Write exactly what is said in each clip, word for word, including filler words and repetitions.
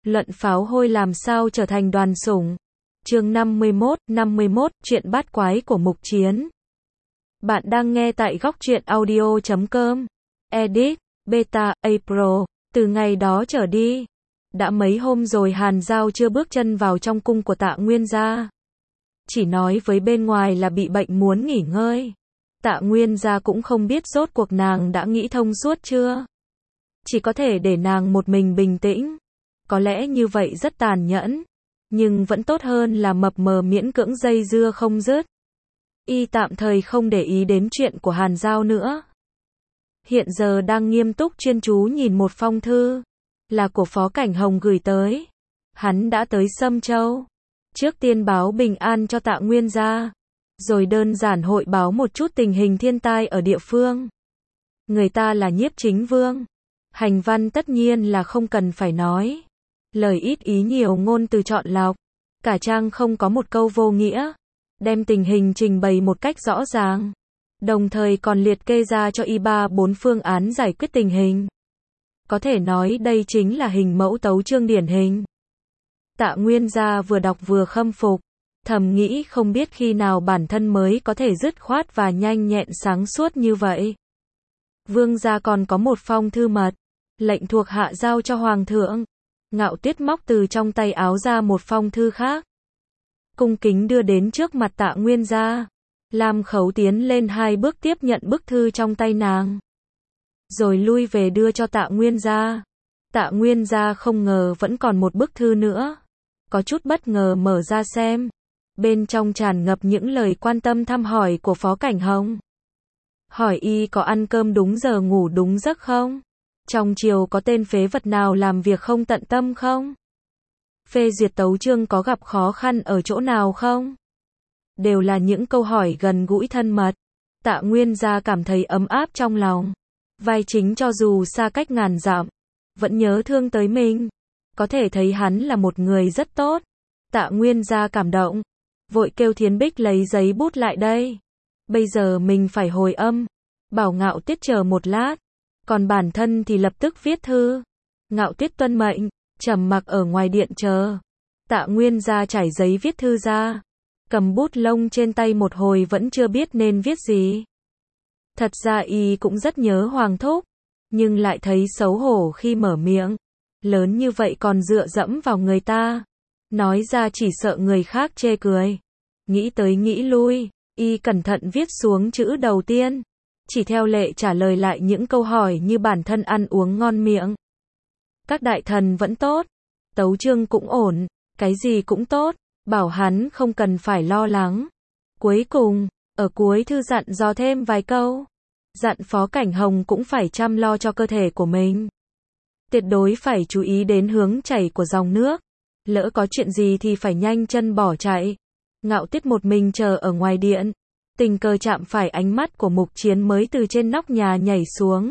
Luận pháo hôi làm sao trở thành đoàn sủng. Chương năm mươi mốt, năm mươi mốt, chuyện bát quái của Mục Chiến. Bạn đang nghe tại góc truyện audio chấm com. Edit, Beta, April. Từ ngày đó trở đi, đã mấy hôm rồi Hàn Giao chưa bước chân vào trong cung của Tạ Nguyên gia. Chỉ nói với bên ngoài là bị bệnh muốn nghỉ ngơi. Tạ Nguyên gia cũng không biết rốt cuộc nàng đã nghĩ thông suốt chưa. Chỉ có thể để nàng một mình bình tĩnh. Có lẽ như vậy rất tàn nhẫn, nhưng vẫn tốt hơn là mập mờ miễn cưỡng dây dưa không dứt. Y tạm thời không để ý đến chuyện của Hàn Giao nữa. Hiện giờ đang nghiêm túc chuyên chú nhìn một phong thư, là của Phó Cảnh Hồng gửi tới. Hắn đã tới Sâm Châu, trước tiên báo bình an cho Tạ Nguyên gia, rồi đơn giản hội báo một chút tình hình thiên tai ở địa phương. Người ta là Nhiếp Chính Vương, hành văn tất nhiên là không cần phải nói. Lời ít ý nhiều ngôn từ chọn lọc, cả trang không có một câu vô nghĩa, đem tình hình trình bày một cách rõ ràng, đồng thời còn liệt kê ra cho y ba bốn phương án giải quyết tình hình. Có thể nói đây chính là hình mẫu tấu chương điển hình. Tạ Nguyên gia vừa đọc vừa khâm phục, thầm nghĩ không biết khi nào bản thân mới có thể dứt khoát và nhanh nhẹn sáng suốt như vậy. Vương gia còn có một phong thư mật, lệnh thuộc hạ giao cho Hoàng thượng. Ngạo Tuyết móc từ trong tay áo ra một phong thư khác, cung kính đưa đến trước mặt Tạ Nguyên gia. Lam Khấu tiến lên hai bước tiếp nhận bức thư trong tay nàng, rồi lui về đưa cho Tạ Nguyên gia. Tạ Nguyên gia không ngờ vẫn còn một bức thư nữa, có chút bất ngờ mở ra xem. Bên trong tràn ngập những lời quan tâm thăm hỏi của Phó Cảnh Hồng. Hỏi y có ăn cơm đúng giờ ngủ đúng giấc không? Trong triều có tên phế vật nào làm việc không tận tâm không? Phê duyệt tấu chương có gặp khó khăn ở chỗ nào không? Đều là những câu hỏi gần gũi thân mật. Tạ Nguyên gia cảm thấy ấm áp trong lòng. Vai chính cho dù xa cách ngàn dặm, vẫn nhớ thương tới mình. Có thể thấy hắn là một người rất tốt. Tạ Nguyên gia cảm động, vội kêu Thiến Bích lấy giấy bút lại đây. Bây giờ mình phải hồi âm, bảo Ngạo Tuyết chờ một lát. Còn bản thân thì lập tức viết thư. Ngạo Tuyết tuân mệnh, trầm mặc ở ngoài điện chờ. Tạ Nguyên gia trải giấy viết thư ra, cầm bút lông trên tay một hồi vẫn chưa biết nên viết gì. Thật ra y cũng rất nhớ Hoàng thúc, nhưng lại thấy xấu hổ khi mở miệng. Lớn như vậy còn dựa dẫm vào người ta, nói ra chỉ sợ người khác chê cười. Nghĩ tới nghĩ lui, y cẩn thận viết xuống chữ đầu tiên, chỉ theo lệ trả lời lại những câu hỏi như bản thân ăn uống ngon miệng. Các đại thần vẫn tốt, tấu chương cũng ổn, cái gì cũng tốt, bảo hắn không cần phải lo lắng. Cuối cùng, ở cuối thư dặn dò thêm vài câu, dặn Phó Cảnh Hồng cũng phải chăm lo cho cơ thể của mình. Tuyệt đối phải chú ý đến hướng chảy của dòng nước, lỡ có chuyện gì thì phải nhanh chân bỏ chạy. Ngạo Tuyết một mình chờ ở ngoài điện, tình cờ chạm phải ánh mắt của Mục Chiến mới từ trên nóc nhà nhảy xuống.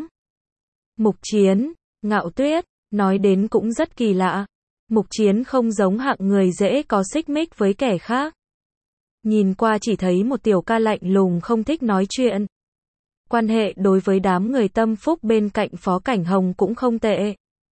Mục Chiến, Ngạo Tuyết, nói đến cũng rất kỳ lạ. Mục Chiến không giống hạng người dễ có xích mích với kẻ khác. Nhìn qua chỉ thấy một tiểu ca lạnh lùng không thích nói chuyện. Quan hệ đối với đám người tâm phúc bên cạnh Phó Cảnh Hồng cũng không tệ.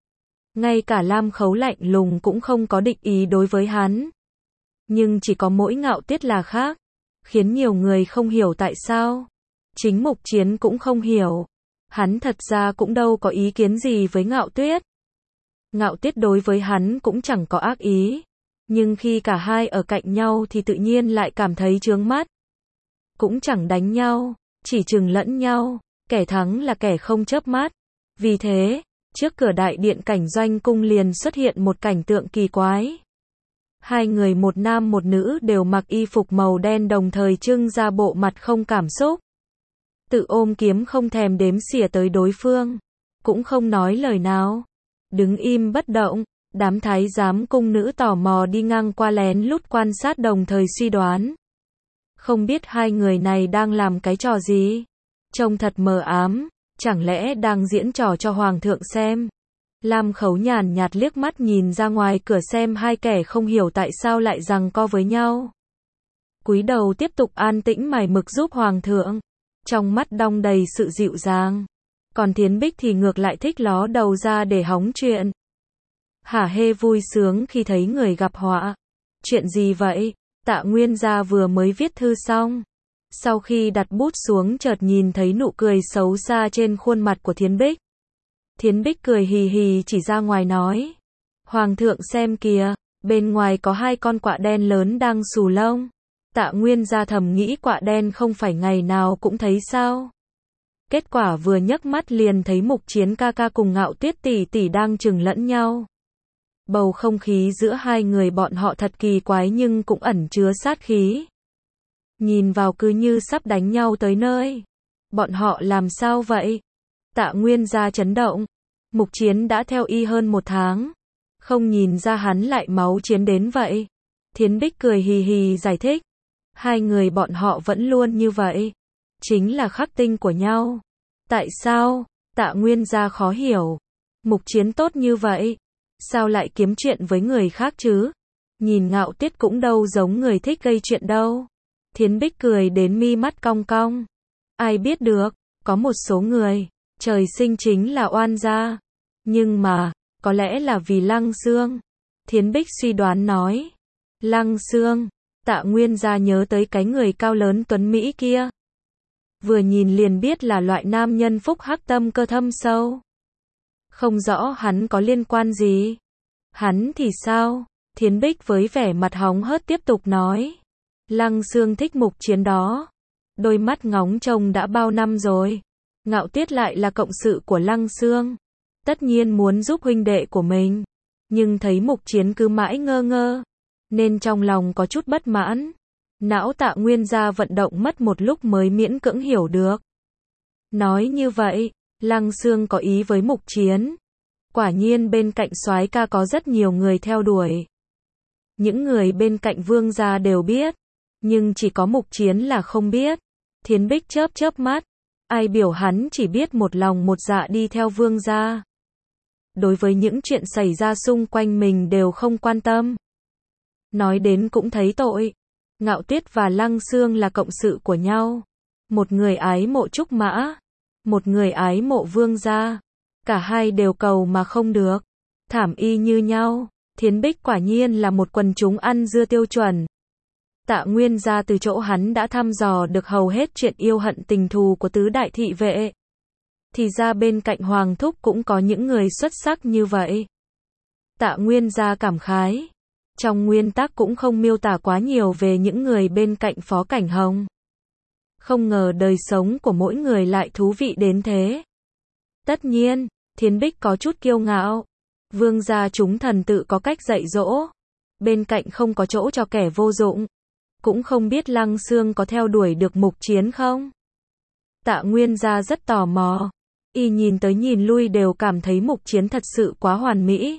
Ngay cả Lam Khấu lạnh lùng cũng không có định ý đối với hắn. Nhưng chỉ có mỗi Ngạo Tuyết là khác, khiến nhiều người không hiểu tại sao. Chính Mục Chiến cũng không hiểu. Hắn thật ra cũng đâu có ý kiến gì với Ngạo Tuyết. Ngạo Tuyết đối với hắn cũng chẳng có ác ý. Nhưng khi cả hai ở cạnh nhau thì tự nhiên lại cảm thấy chướng mắt. Cũng chẳng đánh nhau, chỉ chừng lẫn nhau. Kẻ thắng là kẻ không chớp mắt. Vì thế, trước cửa đại điện cảnh doanh cung liền xuất hiện một cảnh tượng kỳ quái. Hai người một nam một nữ đều mặc y phục màu đen đồng thời trưng ra bộ mặt không cảm xúc. Tự ôm kiếm không thèm đếm xỉa tới đối phương. Cũng không nói lời nào. Đứng im bất động, đám thái giám cung nữ tò mò đi ngang qua lén lút quan sát đồng thời suy đoán. Không biết hai người này đang làm cái trò gì? Trông thật mờ ám, chẳng lẽ đang diễn trò cho Hoàng thượng xem? Lam Khấu nhàn nhạt liếc mắt nhìn ra ngoài cửa xem hai kẻ không hiểu tại sao lại giằng co với nhau. Cúi đầu tiếp tục an tĩnh mải mực giúp Hoàng thượng. Trong mắt đong đầy sự dịu dàng. Còn Thiến Bích thì ngược lại thích ló đầu ra để hóng chuyện. hả hê vui sướng khi thấy người gặp họa. Chuyện gì vậy? Tạ Nguyên Gia vừa mới viết thư xong. Sau khi đặt bút xuống chợt nhìn thấy nụ cười xấu xa trên khuôn mặt của Thiến Bích. Thiến Bích cười hì hì chỉ ra ngoài nói. Hoàng thượng xem kìa, bên ngoài có hai con quạ đen lớn đang xù lông. Tạ Nguyên Gia thầm nghĩ quạ đen không phải ngày nào cũng thấy sao. Kết quả vừa nhấc mắt liền thấy Mục Chiến ca ca cùng Ngạo Tuyết tỷ tỷ đang chừng lẫn nhau. Bầu không khí giữa hai người bọn họ thật kỳ quái nhưng cũng ẩn chứa sát khí. Nhìn vào cứ như sắp đánh nhau tới nơi. Bọn họ làm sao vậy? Tạ Nguyên Gia chấn động. Mục Chiến đã theo y hơn một tháng. Không nhìn ra hắn lại máu chiến đến vậy. Thiến Bích cười hì hì giải thích. Hai người bọn họ vẫn luôn như vậy. Chính là khắc tinh của nhau. Tại sao? Tạ Nguyên Gia khó hiểu. Mục Chiến tốt như vậy. Sao lại kiếm chuyện với người khác chứ? Nhìn Ngạo Tuyết cũng đâu giống người thích gây chuyện đâu. Thiến Bích cười đến mi mắt cong cong. Ai biết được, có một số người, trời sinh chính là oan gia. Nhưng mà, có lẽ là vì Lăng Xương. Thiến Bích suy đoán nói. Lăng Xương, Tạ Nguyên Gia nhớ tới cái người cao lớn tuấn Mỹ kia. Vừa nhìn liền biết là loại nam nhân phúc hắc tâm cơ thâm sâu. Không rõ hắn có liên quan gì. Hắn thì sao? Thiến Bích với vẻ mặt hóng hớt tiếp tục nói. Lăng Xương thích Mục Chiến đó. Đôi mắt ngóng trông đã bao năm rồi. Ngạo Tuyết lại là cộng sự của Lăng Xương. Tất nhiên muốn giúp huynh đệ của mình. Nhưng thấy Mục Chiến cứ mãi ngơ ngơ. Nên trong lòng có chút bất mãn. Não Tạ Nguyên Gia vận động mất một lúc mới miễn cưỡng hiểu được. Nói như vậy, Lăng Xương có ý với Mục Chiến. Quả nhiên bên cạnh soái ca có rất nhiều người theo đuổi. Những người bên cạnh Vương gia đều biết. Nhưng chỉ có Mục Chiến là không biết. Thiến Bích chớp chớp mắt. Ai biểu hắn chỉ biết một lòng một dạ đi theo Vương gia. Đối với những chuyện xảy ra xung quanh mình đều không quan tâm. Nói đến cũng thấy tội. Ngạo Tuyết và Lăng Xương là cộng sự của nhau. Một người ái mộ Trúc Mã. Một người ái mộ Vương gia. Cả hai đều cầu mà không được. Thảm y như nhau. Thiến Bích quả nhiên là một quần chúng ăn dưa tiêu chuẩn. Tạ Nguyên Gia từ chỗ hắn đã thăm dò được hầu hết chuyện yêu hận tình thù của tứ đại thị vệ. Thì ra bên cạnh Hoàng Thúc cũng có những người xuất sắc như vậy. Tạ Nguyên Gia cảm khái. Trong nguyên tắc cũng không miêu tả quá nhiều về những người bên cạnh Phó Cảnh Hồng. Không ngờ đời sống của mỗi người lại thú vị đến thế. Tất nhiên, Thiến Bích có chút kiêu ngạo. Vương gia chúng thần tự có cách dạy dỗ. Bên cạnh không có chỗ cho kẻ vô dụng. Cũng không biết Lăng Xương có theo đuổi được Mục Chiến không? Tạ Nguyên Gia rất tò mò. Y nhìn tới nhìn lui đều cảm thấy Mục Chiến thật sự quá hoàn mỹ.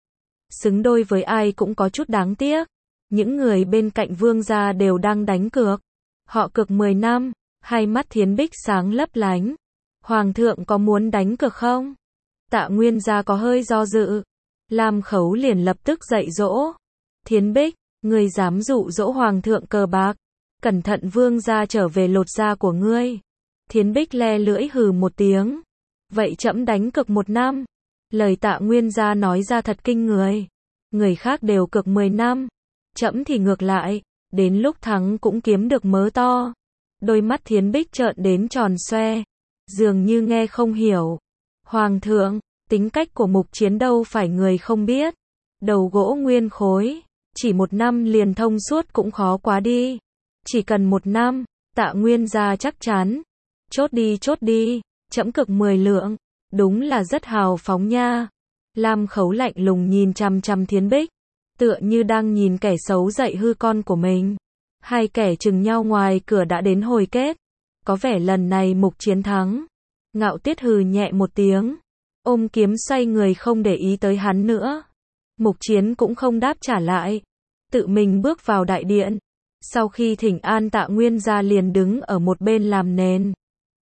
Xứng đôi với ai cũng có chút đáng tiếc. Những người bên cạnh Vương gia đều đang đánh cược. Họ cược mười năm, hai mắt Thiến Bích sáng lấp lánh. Hoàng thượng có muốn đánh cược không? Tạ Nguyên Gia có hơi do dự. Lam Khấu liền lập tức dạy dỗ. Thiến Bích, ngươi dám dụ dỗ Hoàng thượng cờ bạc. Cẩn thận Vương gia trở về lột da của ngươi. Thiến Bích le lưỡi hừ một tiếng. Vậy trẫm đánh cược một năm. Lời Tạ Nguyên Gia nói ra thật kinh người. Người khác đều cược mười năm. Trẫm thì ngược lại. Đến lúc thắng cũng kiếm được mớ to. Đôi mắt Thiến Bích trợn đến tròn xoe. Dường như nghe không hiểu. Hoàng thượng, tính cách của Mục Chiến đâu phải người không biết. Đầu gỗ nguyên khối. Chỉ một năm liền thông suốt cũng khó quá đi. Chỉ cần một năm. Tạ Nguyên Gia chắc chắn. Chốt đi chốt đi. Trẫm cực mười lượng. Đúng là rất hào phóng nha. Lam Khấu lạnh lùng nhìn chằm chằm Thiến Bích. Tựa như đang nhìn kẻ xấu dạy hư con của mình. Hai kẻ chừng nhau ngoài cửa đã đến hồi kết. Có vẻ lần này Mục Chiến thắng. Ngạo Tuyết hừ nhẹ một tiếng. Ôm kiếm xoay người không để ý tới hắn nữa. Mục Chiến cũng không đáp trả lại. Tự mình bước vào đại điện. Sau khi thỉnh an Tạ Nguyên Gia liền đứng ở một bên làm nền.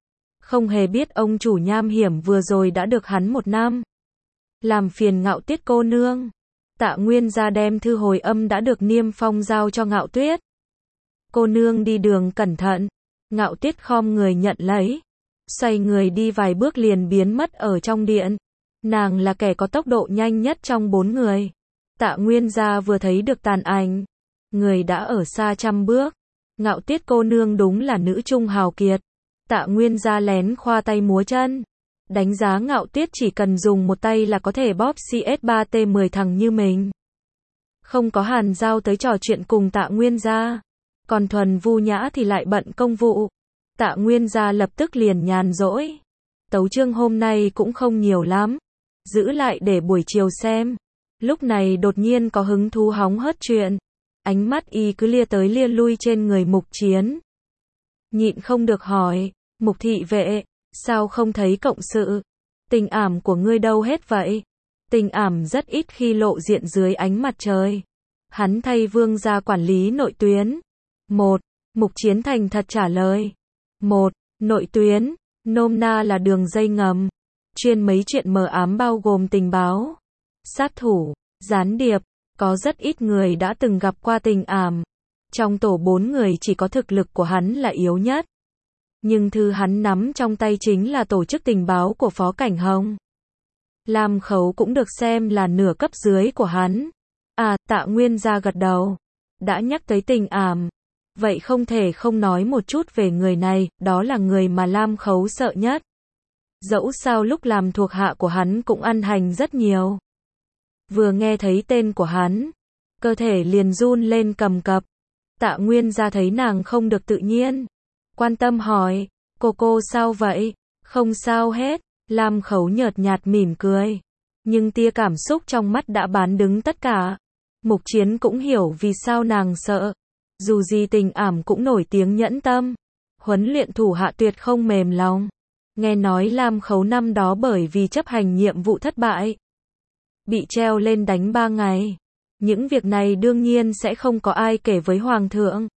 Không hề biết ông chủ nham hiểm vừa rồi đã được hắn một năm. Làm phiền Ngạo Tuyết cô nương. Tạ Nguyên Gia đem thư hồi âm đã được niêm phong giao cho Ngạo Tuyết. Cô nương đi đường cẩn thận. Ngạo Tuyết khom người nhận lấy. Xoay người đi vài bước liền biến mất ở trong điện. Nàng là kẻ có tốc độ nhanh nhất trong bốn người. Tạ Nguyên Gia vừa thấy được tàn ảnh, người đã ở xa trăm bước. Ngạo Tiết cô nương đúng là nữ trung hào kiệt. Tạ Nguyên Gia lén khoa tay múa chân. Đánh giá Ngạo Tiết chỉ cần dùng một tay là có thể bóp xê ét ba T mười thằng như mình. Không có Hàn Giao tới trò chuyện cùng Tạ Nguyên Gia. Còn Thuần Vu Nhã thì lại bận công vụ. Tạ Nguyên Gia lập tức liền nhàn rỗi. Tấu chương hôm nay cũng không nhiều lắm. Giữ lại để buổi chiều xem. Lúc này đột nhiên có hứng thú hóng hớt chuyện. Ánh mắt y cứ lia tới lia lui trên người Mục Chiến. Nhịn không được hỏi, Mục thị vệ, sao không thấy cộng sự? Tình ảm của ngươi đâu hết vậy? Tình ảm rất ít khi lộ diện dưới ánh mặt trời. Hắn thay Vương gia quản lý nội tuyến. Một, Mục Chiến thành thật trả lời. Một, nội tuyến, nôm na là đường dây ngầm. Chuyên mấy chuyện mờ ám bao gồm tình báo, sát thủ, gián điệp. Có rất ít người đã từng gặp qua tình ảm. Trong tổ bốn người chỉ có thực lực của hắn là yếu nhất. Nhưng thư hắn nắm trong tay chính là tổ chức tình báo của Phó Cảnh Hồng. Lam Khấu cũng được xem là nửa cấp dưới của hắn. À, Tạ Nguyên Gia gật đầu. Đã nhắc tới tình ảm. Vậy không thể không nói một chút về người này, đó là người mà Lam Khấu sợ nhất. Dẫu sao lúc làm thuộc hạ của hắn cũng ăn hành rất nhiều. Vừa nghe thấy tên của hắn, cơ thể liền run lên cầm cập. Tạ Nguyên Gia thấy nàng không được tự nhiên. Quan tâm hỏi, cô cô sao vậy? Không sao hết. Lam Khấu nhợt nhạt mỉm cười. Nhưng tia cảm xúc trong mắt đã bán đứng tất cả. Mục Chiến cũng hiểu vì sao nàng sợ. Dù gì tình ảm cũng nổi tiếng nhẫn tâm. Huấn luyện thủ hạ tuyệt không mềm lòng. Nghe nói Lam Khấu năm đó bởi vì chấp hành nhiệm vụ thất bại, bị treo lên đánh ba ngày. Những việc này đương nhiên sẽ không có ai kể với Hoàng thượng.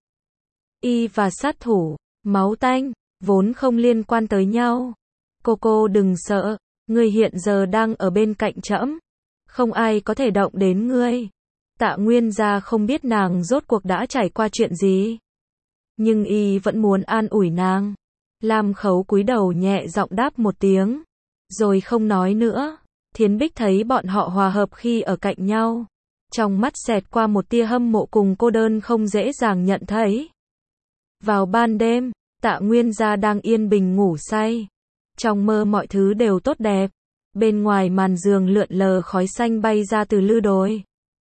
Y và sát thủ, máu tanh, vốn không liên quan tới nhau. Cô cô đừng sợ, ngươi hiện giờ đang ở bên cạnh trẫm. Không ai có thể động đến ngươi. Tạ Nguyên Gia không biết nàng rốt cuộc đã trải qua chuyện gì. Nhưng y vẫn muốn an ủi nàng. Lam Khấu cúi đầu nhẹ giọng đáp một tiếng. Rồi không nói nữa. Thiến Bích thấy bọn họ hòa hợp khi ở cạnh nhau. Trong mắt xẹt qua một tia hâm mộ cùng cô đơn không dễ dàng nhận thấy. Vào ban đêm, Tạ Nguyên Gia đang yên bình ngủ say. Trong mơ mọi thứ đều tốt đẹp. Bên ngoài màn giường lượn lờ khói xanh bay ra từ lư đồi.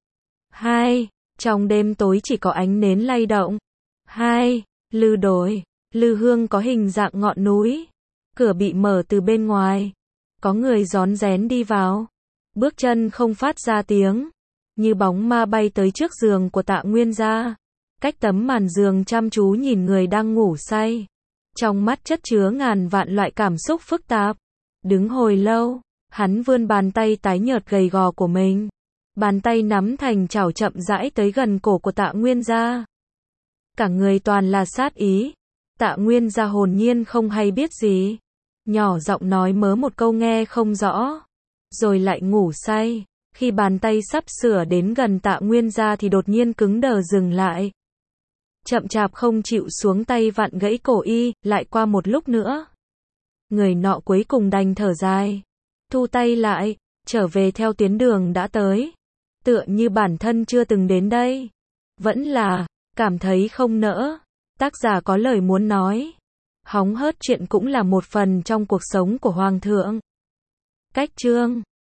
Hai, trong đêm tối chỉ có ánh nến lay động. Hai, lư đồi, lư hương có hình dạng ngọn núi. Cửa bị mở từ bên ngoài. Có người rón rén đi vào. Bước chân không phát ra tiếng. Như bóng ma bay tới trước giường của Tạ Nguyên Gia. Cách tấm màn giường chăm chú nhìn người đang ngủ say. Trong mắt chất chứa ngàn vạn loại cảm xúc phức tạp. Đứng hồi lâu, hắn vươn bàn tay tái nhợt gầy gò của mình. Bàn tay nắm thành chảo chậm rãi tới gần cổ của Tạ Nguyên Gia. Cả người toàn là sát ý. Tạ Nguyên Gia hồn nhiên không hay biết gì. Nhỏ giọng nói mớ một câu nghe không rõ. Rồi lại ngủ say. Khi bàn tay sắp sửa đến gần Tạ Nguyên Gia thì đột nhiên cứng đờ dừng lại. Chậm chạp không chịu xuống tay vặn gãy cổ y, lại qua một lúc nữa. Người nọ cuối cùng đành thở dài. Thu tay lại, trở về theo tuyến đường đã tới. Tựa như bản thân chưa từng đến đây. Vẫn là, cảm thấy không nỡ. Tác giả có lời muốn nói. Hóng hớt chuyện cũng là một phần trong cuộc sống của Hoàng thượng. Cách chương